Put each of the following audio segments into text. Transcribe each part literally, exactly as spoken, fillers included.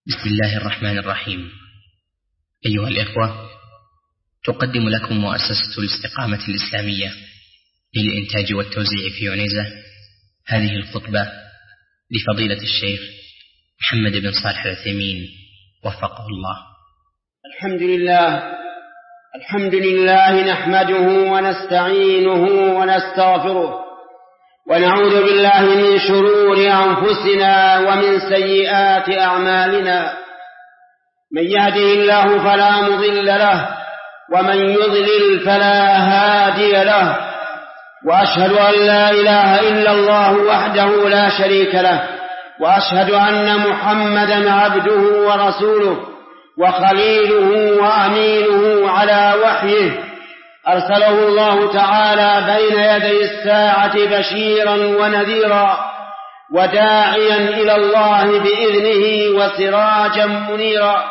بسم الله الرحمن الرحيم. أيها الإخوة، تقدم لكم مؤسسة الاستقامة الإسلامية للإنتاج والتوزيع في يونيزا هذه الخطبة لفضيلة الشيخ محمد بن صالح العثيمين وفقه الله. الحمد لله الحمد لله نحمده ونستعينه ونستغفره ونعوذ بالله من شرور أنفسنا ومن سيئات أعمالنا. من يهده الله فلا مضل له ومن يضلل فلا هادي له، وأشهد أن لا إله إلا الله وحده لا شريك له، وأشهد أن محمدا عبده ورسوله وخليله وأمينه على وحيه، أرسله الله تعالى بين يدي الساعة بشيرا ونذيرا وداعيا إلى الله بإذنه وسراجا منيرا،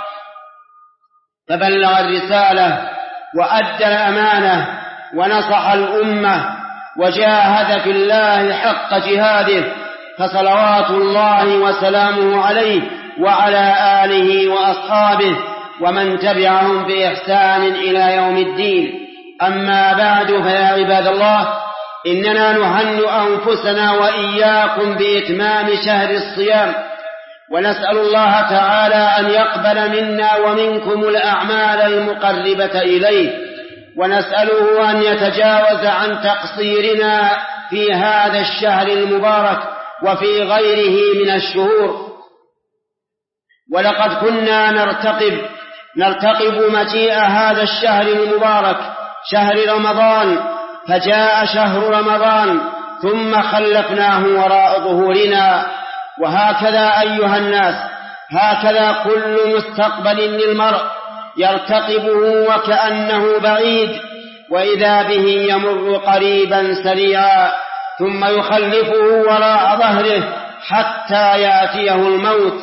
فبلغ الرسالة وأدى الأمانة ونصح الأمة وجاهد في الله حق جهاده، فصلوات الله وسلامه عليه وعلى آله وأصحابه ومن تبعهم بإحسان إلى يوم الدين. أما بعد، فيا عباد الله، إننا نهنئ أنفسنا وإياكم بإتمام شهر الصيام، ونسأل الله تعالى أن يقبل منا ومنكم الأعمال المقربة إليه، ونسأله أن يتجاوز عن تقصيرنا في هذا الشهر المبارك وفي غيره من الشهور. ولقد كنا نرتقب نرتقب مجيء هذا الشهر المبارك، شهر رمضان، فجاء شهر رمضان ثم خلفناه وراء ظهورنا. وهكذا أيها الناس، هكذا كل مستقبل للمرء يرتقبه وكأنه بعيد، وإذا به يمر قريبا سريعا ثم يخلفه وراء ظهره حتى يأتيه الموت.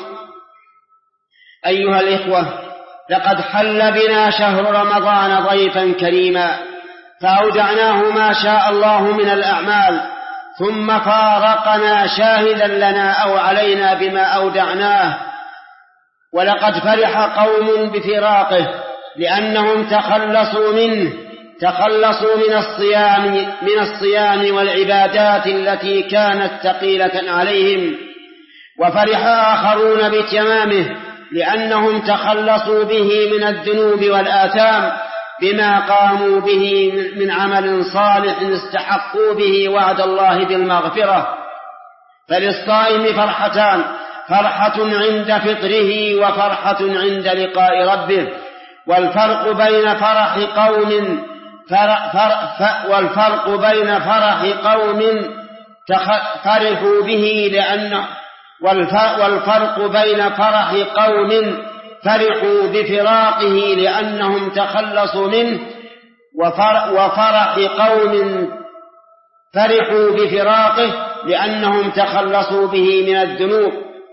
أيها الإخوة، لقد حل بنا شهر رمضان ضيفا كريما، فأودعناه ما شاء الله من الأعمال، ثم فارقنا شاهدا لنا أو علينا بما أودعناه. ولقد فرح قوم بفراقه لأنهم تخلصوا منه تخلصوا من الصيام من الصيام والعبادات التي كانت ثقيلة عليهم، وفرح آخرون بتمامه لأنهم تخلصوا به من الذنوب والآثام بما قاموا به من عمل صالح استحقوا به وعد الله بالمغفرة. فللصائم فرحتان، فرحة عند فطره وفرحة عند لقاء ربه، والفرق بين فرح قوم فرح فرح والفرق بين فرح قوم فرحوا به لأنه والفرق بين فرح قوم فرحوا بفراقه لأنهم تخلصوا منه، وفرح قوم فرحوا بفراقه لأنهم تخلصوا به من الذنوب.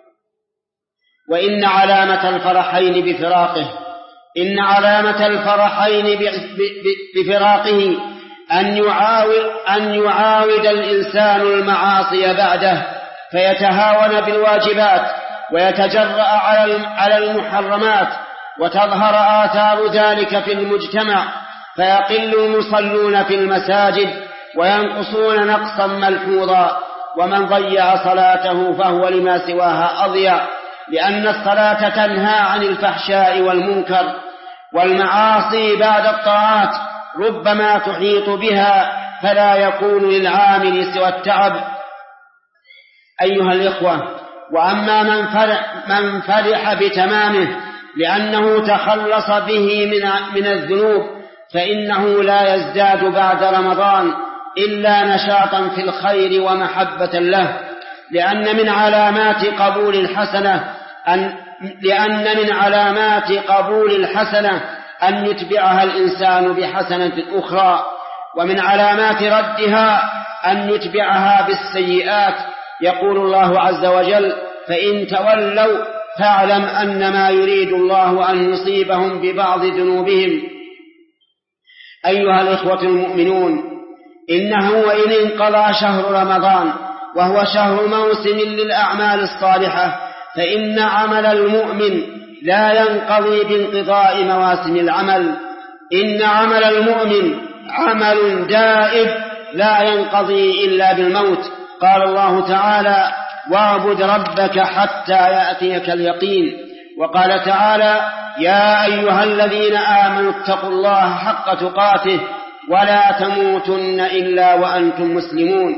وإن علامة الفرحين بفراقه إن علامة الفرحين بفراقه أن يعاود أن يعاود الإنسان المعاصي بعده، فيتهاون بالواجبات ويتجرأ على المحرمات، وتظهر آثار ذلك في المجتمع، فيقل المصلون في المساجد وينقصون نقصا ملحوظا. ومن ضيع صلاته فهو لما سواها أضيع، لأن الصلاة تنهى عن الفحشاء والمنكر، والمعاصي بعد الطاعات ربما تحيط بها، فلا يكون للعامل سوى التعب. أيها الإخوة، وأما من فرح, من فرح بتمامه لأنه تخلص به من, من الذنوب، فإنه لا يزداد بعد رمضان إلا نشاطا في الخير ومحبة له، لأن من علامات قبول الحسنة أن لأن من علامات قبول الحسنة أن يتبعها الإنسان بحسنة أخرى، ومن علامات ردها أن يتبعها بالسيئات. يقول الله عز وجل: فإن تولوا فاعلم أنما يريد الله أن يصيبهم ببعض ذنوبهم. أيها الإخوة المؤمنون، إنه وإن انقضى شهر رمضان وهو شهر موسم للأعمال الصالحة، فإن عمل المؤمن لا ينقضي بانقضاء مواسم العمل، إن عمل المؤمن عمل دائب لا ينقضي إلا بالموت. قال الله تعالى: واعبد ربك حتى يأتيك اليقين. وقال تعالى: يا أيها الذين آمنوا اتقوا الله حق تقاته ولا تموتن إلا وأنتم مسلمون.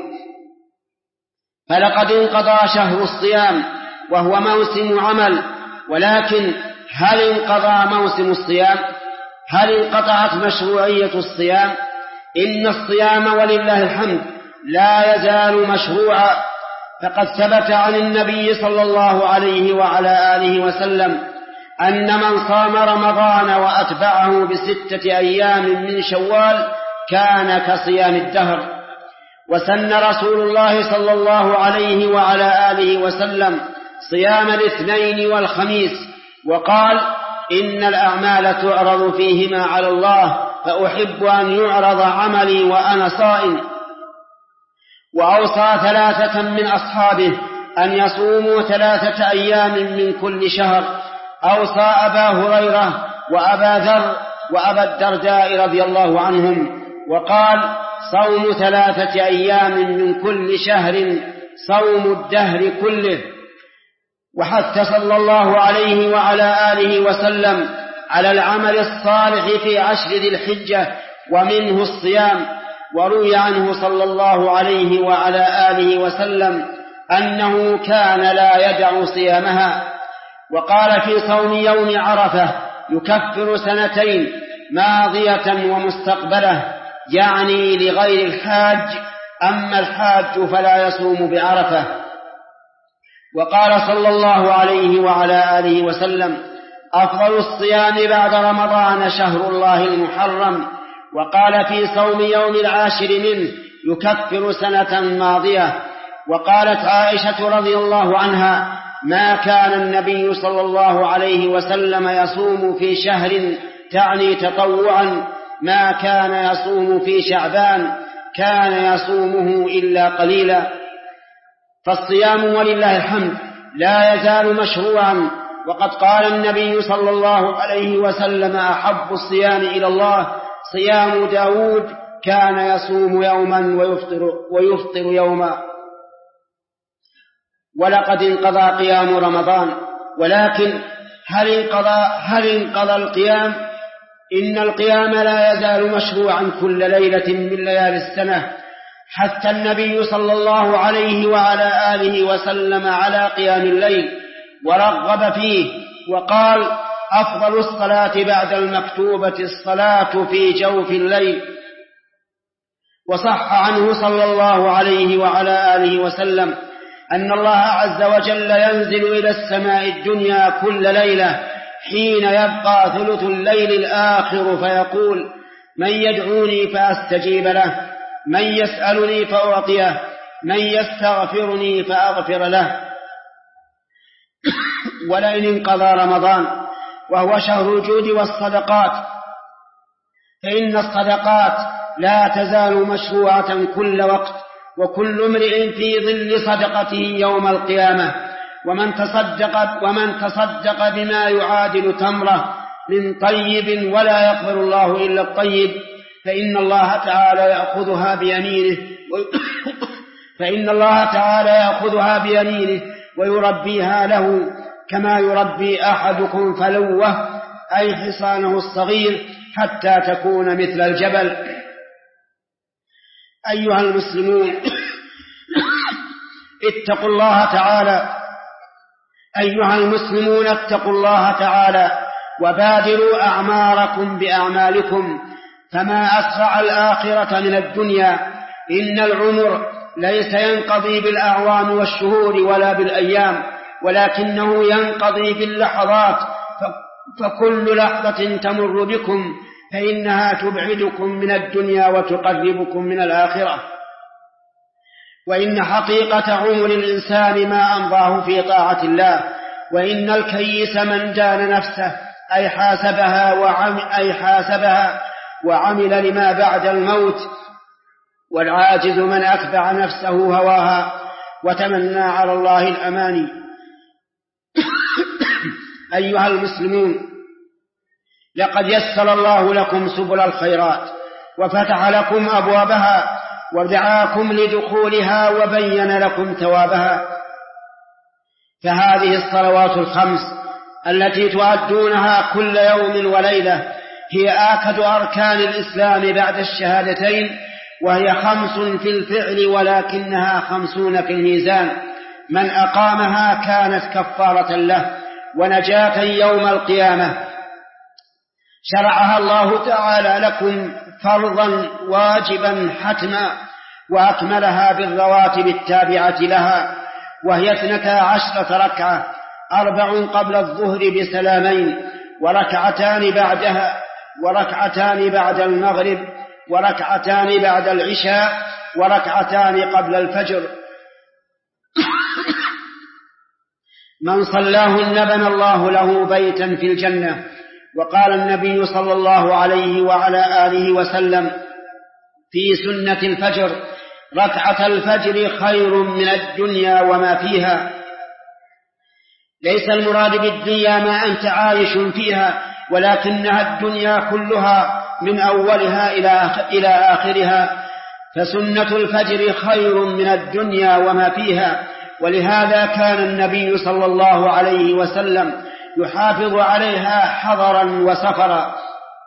فلقد انقضى شهر الصيام وهو موسم عمل، ولكن هل انقضى موسم الصيام؟ هل انقطعت مشروعية الصيام؟ إن الصيام ولله الحمد لا يزال مشروعا، فقد ثبت عن النبي صلى الله عليه وعلى آله وسلم أن من صام رمضان وأتبعه بستة أيام من شوال كان كصيام الدهر. وسن رسول الله صلى الله عليه وعلى آله وسلم صيام الاثنين والخميس، وقال: إن الأعمال تعرض فيهما على الله، فأحب أن يعرض عملي وأنا صائم. وأوصى ثلاثة من أصحابه أن يصوموا ثلاثة أيام من كل شهر، أوصى أبا هريرة وأبا ذر وأبا الدرداء رضي الله عنهم، وقال: صوم ثلاثة أيام من كل شهر صوم الدهر كله. وحث صلى الله عليه وعلى آله وسلم على العمل الصالح في عشر ذي الحجة ومنه الصيام. وروي عنه صلى الله عليه وعلى آله وسلم أنه كان لا يدع صيامها. وقال في صوم يوم عرفة: يكفر سنتين ماضية ومستقبلة، يعني لغير الحاج، أما الحاج فلا يصوم بعرفة. وقال صلى الله عليه وعلى آله وسلم: أفضل الصيام بعد رمضان شهر الله المحرم. وقال في صوم يوم العاشر منه: يكفر سنة ماضية. وقالت عائشة رضي الله عنها: ما كان النبي صلى الله عليه وسلم يصوم في شهر، تعني تطوعا، ما كان يصوم في شعبان، كان يصومه إلا قليلا. فالصيام ولله الحمد لا يزال مشروعا، وقد قال النبي صلى الله عليه وسلم: أحب الصيام إلى الله صيام داود، كان يصوم يوما ويفطر, ويفطر يوما. ولقد انقضى قيام رمضان، ولكن هل انقضى, هل انقضى القيام؟ إن القيام لا يزال مشروعا كل ليلة من ليالي السنة، حتى النبي صلى الله عليه وعلى آله وسلم على قيام الليل ورغب فيه، وقال: أفضل الصلاة بعد المكتوبة الصلاة في جوف الليل. وصح عنه صلى الله عليه وعلى آله وسلم أن الله عز وجل ينزل إلى السماء الدنيا كل ليلة حين يبقى ثلث الليل الآخر، فيقول: من يدعوني فأستجيب له، من يسألني فأعطيه، من يستغفرني فأغفر له. ولئن انقضى رمضان وهو شهر الجود والصدقات، فإن الصدقات لا تزال مشروعة كل وقت، وكل امرئ في ظل صدقته يوم القيامة. ومن تصدق, ومن تصدق بما يعادل تمرة من طيب ولا يقبل الله إلا الطيب، فإن الله تعالى يأخذها بيمينه فإن الله تعالى يأخذها بيمينه ويربيها له كما يربي أحدكم فلوه، أي حصانه الصغير، حتى تكون مثل الجبل. أيها المسلمون، اتقوا الله تعالى أيها المسلمون اتقوا الله تعالى وبادروا أعماركم بأعمالكم، فما أسرع الآخرة من الدنيا. إن العمر ليس ينقضي بالأعوام والشهور ولا بالأيام، ولكنه ينقضي باللحظات، فكل لحظة تمر بكم فإنها تبعدكم من الدنيا وتقربكم من الآخرة. وإن حقيقة عمر الإنسان ما أمضاه في طاعة الله، وإن الكيس من دان نفسه أي حاسبها وعمل, أي حاسبها وعمل لما بعد الموت، والعاجز من أتبع نفسه هواها وتمنى على الله الأماني. أيها المسلمون، لقد يسر الله لكم سبل الخيرات وفتح لكم أبوابها ودعاكم لدخولها وبين لكم ثوابها، فهذه الصلوات الخمس التي تؤدونها كل يوم وليلة هي آكد أركان الإسلام بعد الشهادتين، وهي خمس في الفعل ولكنها خمسون في الميزان. من أقامها كانت كفارة له ونجاة يوم القيامة. شرعها الله تعالى لكم فرضا واجبا حتما، وأكملها بالرواتب التابعة لها، وهي اثنتا عشرة ركعة، أربع قبل الظهر بسلامين، وركعتان بعدها، وركعتان بعد المغرب، وركعتان بعد العشاء، وركعتان قبل الفجر. من صلاهن بنى الله له بيتا في الجنة. وقال النبي صلى الله عليه وعلى آله وسلم في سنة الفجر: ركعة الفجر خير من الدنيا وما فيها. ليس المراد بالدنيا ما أنت عايش فيها، ولكنها الدنيا كلها من أولها إلى آخرها، فسنة الفجر خير من الدنيا وما فيها. ولهذا كان النبي صلى الله عليه وسلم يحافظ عليها حضرا وسفرا.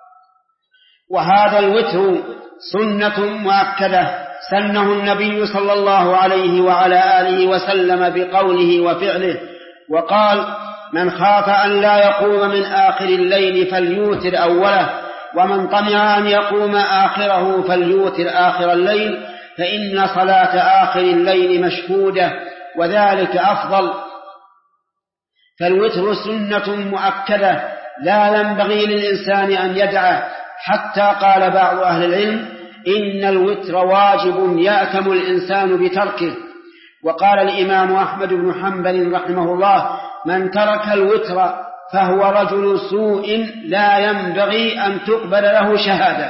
وهذا الوتر سنة مؤكدة سنه النبي صلى الله عليه وعلى آله وسلم بقوله وفعله، وقال: من خاف أن لا يقوم من آخر الليل فليوتر أوله، ومن طمع أن يقوم آخره فليوتر آخر الليل، فإن صلاة آخر الليل مشهودة وذلك أفضل. فالوتر سنة مؤكدة لا ينبغي للإنسان أن يدعه، حتى قال بعض أهل العلم: إن الوتر واجب يأثم الإنسان بتركه. وقال الإمام أحمد بن حنبل رحمه الله: من ترك الوتر فهو رجل سوء لا ينبغي أن تقبل له شهادة.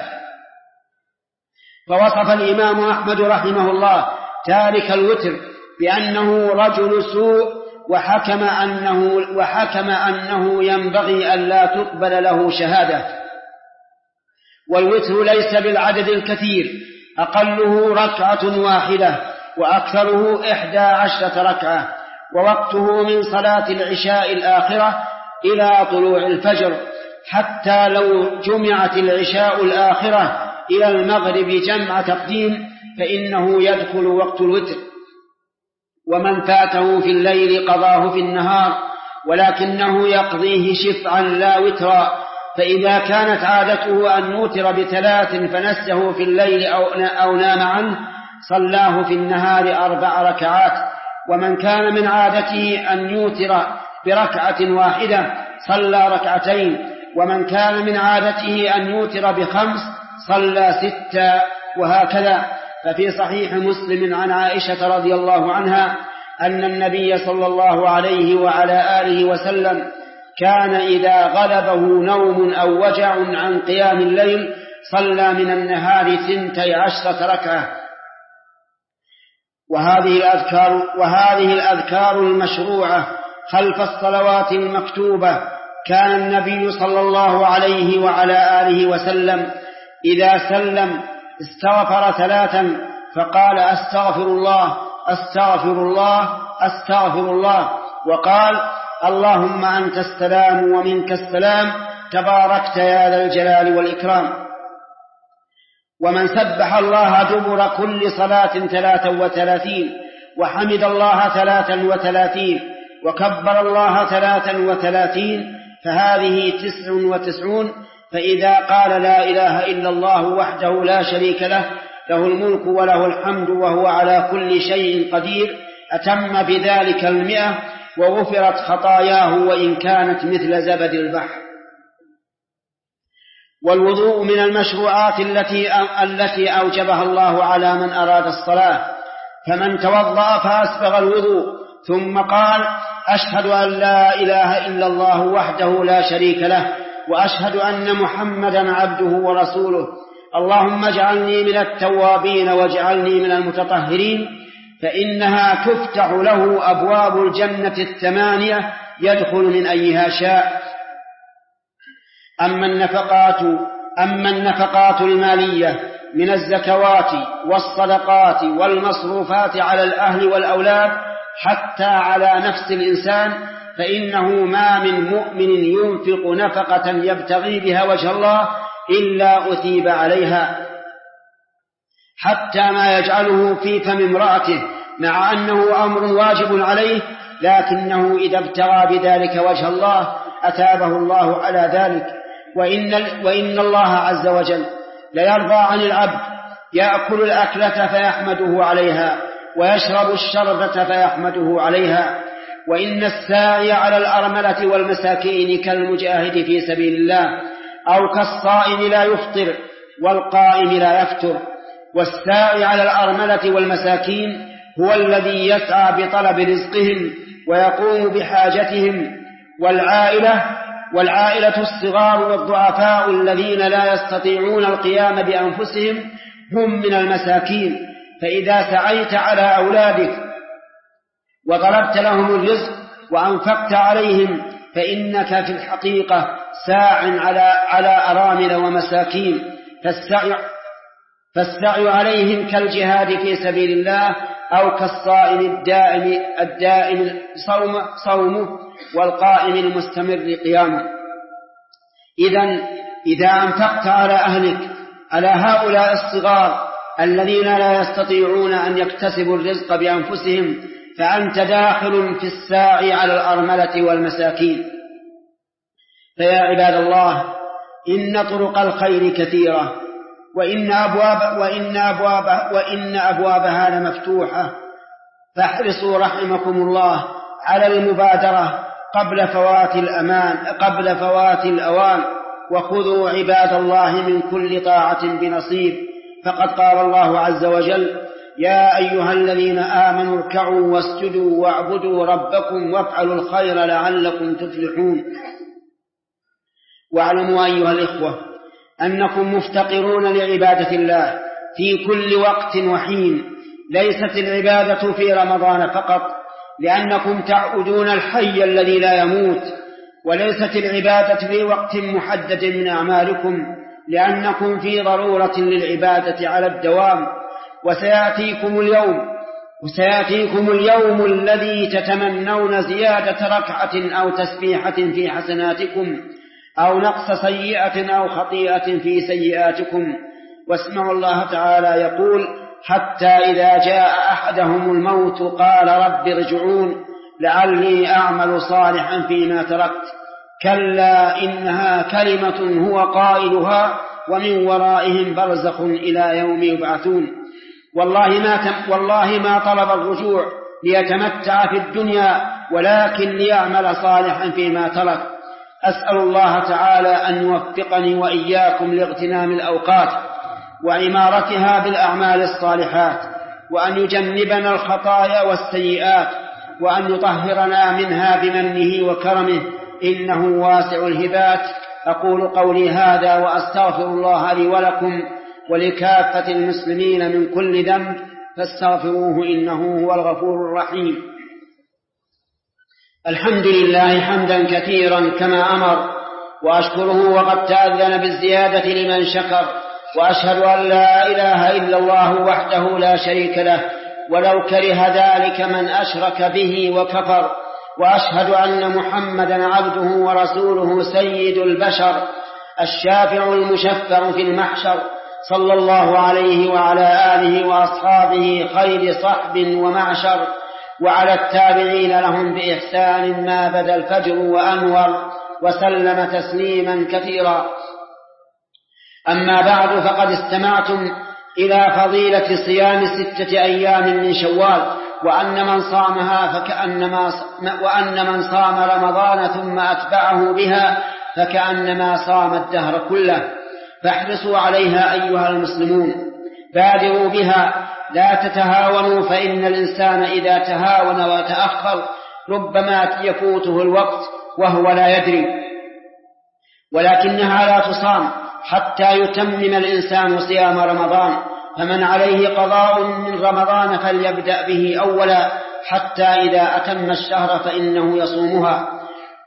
فوصف الإمام أحمد رحمه الله تارك الوتر بأنه رجل سوء، وحكم أنه, وحكم أنه ينبغي أن لا تقبل له شهادة. والوتر ليس بالعدد الكثير، أقله ركعة واحدة وأكثره إحدى عشرة ركعة، ووقته من صلاة العشاء الآخرة إلى طلوع الفجر، حتى لو جمعت العشاء الآخرة إلى المغرب جمع تقديم فإنه يدخل وقت الوتر. ومن فاته في الليل قضاه في النهار، ولكنه يقضيه شفعا لا وترا. فإذا كانت عادته أن يوتر بثلاث فنسه في الليل أو نام عنه صلاه في النهار أربع ركعات. ومن كان من عادته أن يوتر بركعة واحدة صلى ركعتين. ومن كان من عادته أن يوتر بخمس صلى ستا، وهكذا. ففي صحيح مسلم عن عائشة رضي الله عنها أن النبي صلى الله عليه وعلى آله وسلم كان إذا غلبه نوم أو وجع عن قيام الليل صلى من النهار ثنتي عشرة ركعة. وهذه الأذكار, وهذه الأذكار المشروعة خلف الصلوات المكتوبة. كان النبي صلى الله عليه وعلى آله وسلم إذا سلم استغفر ثلاثا فقال: أستغفر الله أستغفر الله أستغفر الله، وقال: اللهم أنت السلام ومنك السلام تباركت يا ذا الجلال والإكرام. ومن سبح الله دبر كل صلاة ثلاثا وثلاثين، وحمد الله ثلاثا وثلاثين، وكبر الله ثلاثا وثلاثين، فهذه تسع وتسعون. فإذا قال لا إله إلا الله وحده لا شريك له له الملك وله الحمد وهو على كل شيء قدير أتم بذلك المئة، وغفرت خطاياه وإن كانت مثل زبد البحر. والوضوء من المشروعات التي التي أوجبها الله على من أراد الصلاة. فمن توضأ فأسبغ الوضوء ثم قال: أشهد أن لا إله إلا الله وحده لا شريك له، وأشهد أن محمدا عبده ورسوله، اللهم اجعلني من التوابين واجعلني من المتطهرين، فإنها تفتح له أبواب الجنة الثمانية يدخل من أيها شاء. أما النفقات أما النفقات المالية من الزكوات والصدقات والمصروفات على الأهل والأولاد حتى على نفس الإنسان، فإنه ما من مؤمن ينفق نفقة يبتغي بها وجه الله إلا أثيب عليها، حتى ما يجعله في فم امرأته، مع أنه أمر واجب عليه، لكنه إذا ابتغى بذلك وجه الله أثابه الله على ذلك. وإن, وإن الله عز وجل ليرضى عن العبد يأكل الأكلة فيحمده عليها، ويشرب الشربة فيحمده عليها. وإن الساعي على الأرملة والمساكين كالمجاهد في سبيل الله، أو كالصائم لا يفطر والقائم لا يفتر. والساعي على الأرملة والمساكين هو الذي يسعى بطلب رزقهم ويقوم بحاجتهم. والعائلة والعائلة الصغار والضعفاء الذين لا يستطيعون القيام بأنفسهم هم من المساكين. فإذا سعيت على أولادك وطلبت لهم الرزق وأنفقت عليهم فإنك في الحقيقة ساع على على أرامل ومساكين، فالسعي فالسعي عليهم كالجهاد في سبيل الله، أو كالصائم الدائم الدائم صوم صومه والقائم المستمر قيامه. إذن إذا أنفقت على أهلك، على هؤلاء الصغار الذين لا يستطيعون أن يكتسبوا الرزق بأنفسهم، فأنت داخل في الساعي على الأرملة والمساكين. فيا عباد الله، إن طرق الخير كثيرة، وإن أبواب وإن أبواب وإن أبوابها لمفتوحة، فاحرصوا رحمكم الله على المبادرة قبل فوات الأمان قبل فوات الأوان، وخذوا عباد الله من كل طاعة بنصيب. فقد قال الله عز وجل: يا أيها الذين آمنوا اركعوا واسجدوا واعبدوا ربكم وافعلوا الخير لعلكم تفلحون. واعلموا أيها الإخوة أنكم مفتقرون لعبادة الله في كل وقت وحين. ليست العبادة في رمضان فقط، لأنكم تعبدون الحي الذي لا يموت، وليست العبادة في وقت محدد من أعمالكم، لأنكم في ضرورة للعبادة على الدوام. وسيأتيكم اليوم وسيأتيكم اليوم الذي تتمنون زيادة ركعة أو تسبيحة في حسناتكم، أو نقص سيئة أو خطيئة في سيئاتكم. واسمعوا الله تعالى يقول: حتى إذا جاء أحدهم الموت قال رب ارجعون لعلي أعمل صالحا فيما تركت، كلا إنها كلمة هو قائلها ومن ورائهم برزخ إلى يوم يبعثون. والله ما, والله ما طلب الرجوع ليتمتع في الدنيا، ولكن ليعمل صالحا فيما ترك. أسأل الله تعالى أن يوفقني وإياكم لاغتنام الأوقات وعمارتها بالأعمال الصالحات، وأن يجنبنا الخطايا والسيئات، وأن يطهرنا منها بمنه وكرمه، إنه واسع الهبات. أقول قولي هذا وأستغفر الله لي ولكم ولكافة المسلمين من كل ذنب، فاستغفروه إنه هو الغفور الرحيم. الحمد لله حمدا كثيرا كما أمر، وأشكره وقد تأذن بالزيادة لمن شكر، وأشهد أن لا إله إلا الله وحده لا شريك له، ولو كره ذلك من أشرك به وكفر. وأشهد أن محمدا عبده ورسوله سيد البشر، الشافع المشفع في المحشر، صلى الله عليه وعلى آله وأصحابه خير صحب ومعشر، وعلى التابعين لهم بإحسان ما بدا الفجر وأنور، وسلم تسليما كثيرا. أما بعد، فقد استمعتم إلى فضيلة صيام ستة أيام من شوال، وأن من صامها فكأنما وأن من صام رمضان ثم أتبعه بها فكأنما صام الدهر كله. فاحرصوا عليها أيها المسلمون، بادروا بها، لا تتهاونوا، فإن الإنسان إذا تهاون وتأخر ربما يفوته الوقت وهو لا يدري. ولكنها لا تصام حتى يتمم الإنسان صيام رمضان، فمن عليه قضاء من رمضان فليبدأ به أولا، حتى إذا أتم الشهر فإنه يصومها.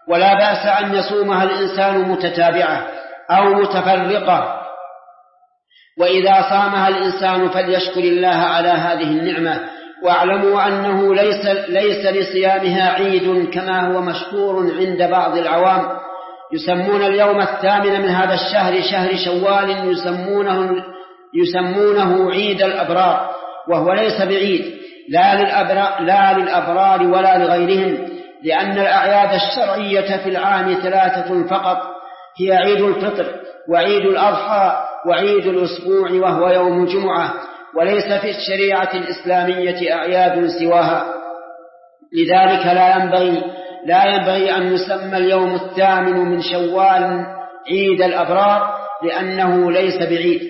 ولا بأس أن يصومها الإنسان متتابعة أو متفرقة، وإذا صامها الإنسان فليشكر الله على هذه النعمة. واعلموا أنه ليس, ليس لصيامها عيد كما هو مشهور عند بعض العوام، يسمون اليوم الثامن من هذا الشهر شهر شوال يسمونه, يسمونه عيد الأبرار، وهو ليس بعيد لا للأبرار, لا للأبرار ولا لغيرهم، لأن الأعياد الشرعية في العام ثلاثة فقط، هي عيد الفطر وعيد الأضحى وعيد الأسبوع وهو يوم الجمعة، وليس في الشريعة الإسلامية أعياد سواها. لذلك لا ينبغي, لا ينبغي أن يسمى اليوم الثامن من شوال عيد الأبرار، لأنه ليس بعيد.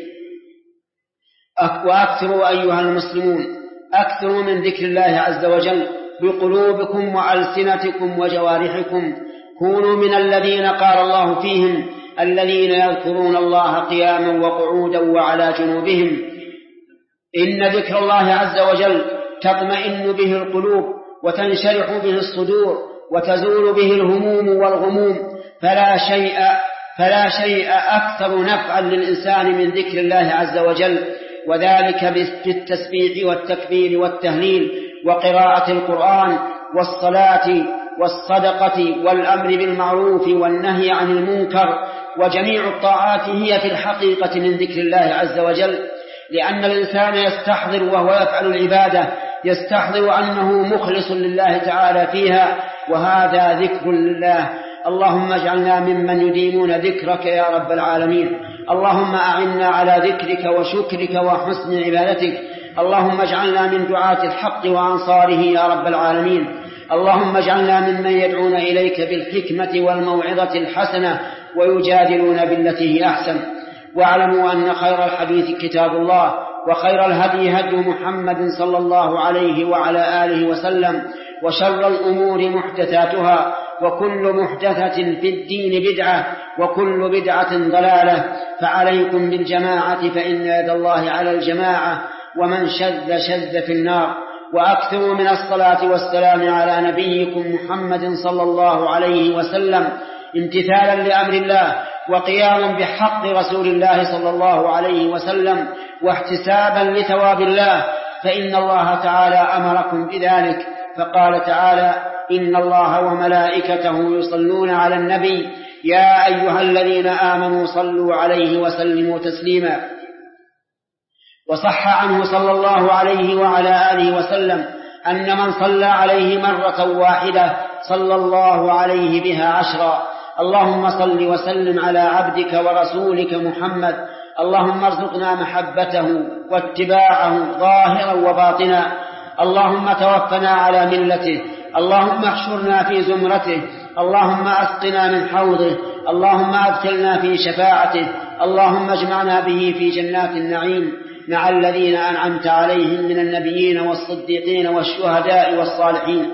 وأكثروا أيها المسلمون، أكثروا من ذكر الله عز وجل بقلوبكم وألسنتكم وجوارحكم. كونوا من الذين قال الله فيهم: الذين يذكرون الله قياما وقعودا وعلى جنوبهم. إن ذكر الله عز وجل تطمئن به القلوب وتنشرح به الصدور وتزول به الهموم والغموم، فلا شيء, فلا شيء أكثر نفعا للإنسان من ذكر الله عز وجل، وذلك بالتسبيح والتكبير والتهليل وقراءة القرآن والصلاة والصدقة والأمر بالمعروف والنهي عن المنكر. وجميع الطاعات هي في الحقيقة من ذكر الله عز وجل، لأن الإنسان يستحضر وهو يفعل العبادة يستحضر أنه مخلص لله تعالى فيها، وهذا ذكر لله. اللهم اجعلنا ممن يديمون ذكرك يا رب العالمين. اللهم أعنا على ذكرك وشكرك وحسن عبادتك. اللهم اجعلنا من دعاة الحق وأنصاره يا رب العالمين. اللهم اجعلنا ممن يدعون إليك بالحكمة والموعظة الحسنة ويجادلون بالتي هي أحسن. واعلموا أن خير الحديث كتاب الله، وخير الهدي هدي محمد صلى الله عليه وعلى آله وسلم، وشر الأمور محدثاتها، وكل محدثة في الدين بدعة، وكل بدعة ضلالة. فعليكم بالجماعة فإن يد الله على الجماعة، ومن شذ شذ في النار. وأكثروا من الصلاة والسلام على نبيكم محمد صلى الله عليه وسلم، امتثالا لأمر الله وقياما بحق رسول الله صلى الله عليه وسلم، واحتسابا لثواب الله، فإن الله تعالى أمركم بذلك، فقال تعالى: إن الله وملائكته يصلون على النبي يا أيها الذين آمنوا صلوا عليه وسلموا تسليما. وصح عنه صلى الله عليه وعلى آله وسلم أن من صلى عليه مرة واحدة صلى الله عليه بها عشرا. اللهم صل وسلم على عبدك ورسولك محمد. اللهم ارزقنا محبته واتباعه ظاهرا وباطنا. اللهم توفنا على ملته. اللهم احشرنا في زمرته. اللهم أسقنا من حوضه. اللهم أدخلنا في شفاعته. اللهم اجمعنا به في جنات النعيم مع الذين أنعمت عليهم من النبيين والصديقين والشهداء والصالحين.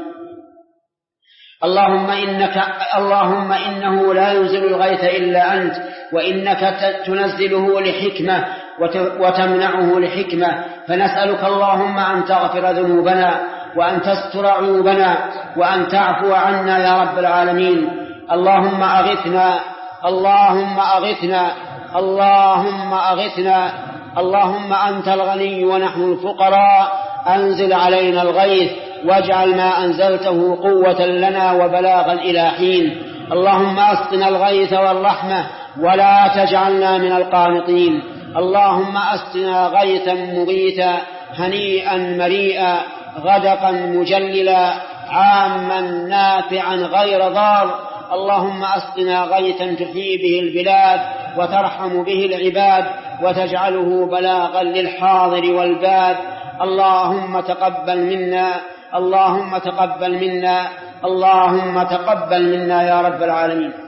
اللهم إنك اللهم إنه لا ينزل الغيث إلا أنت، وإنك تنزله لحكمة وتمنعه لحكمة، فنسألك اللهم أن تغفر ذنوبنا وأن تستر عيوبنا وأن تعفو عنا يا رب العالمين. اللهم أغثنا اللهم أغثنا اللهم أغثنا اللهم أنت الغني ونحن الفقراء، أنزل علينا الغيث واجعل ما أنزلته قوة لنا وبلاغا إلى حين. اللهم أسقنا الغيث والرحمة ولا تجعلنا من القانطين. اللهم أسقنا غيثا مغيثا هنيئا مريئا غدقا مجللا عاما نافعا غير ضار. اللهم أسقنا غيثا تحيي به البلاد وترحم به العباد وتجعله بلاغا للحاضر والباد. اللهم تقبل منا اللهم تقبل منا اللهم تقبل منا يا رب العالمين.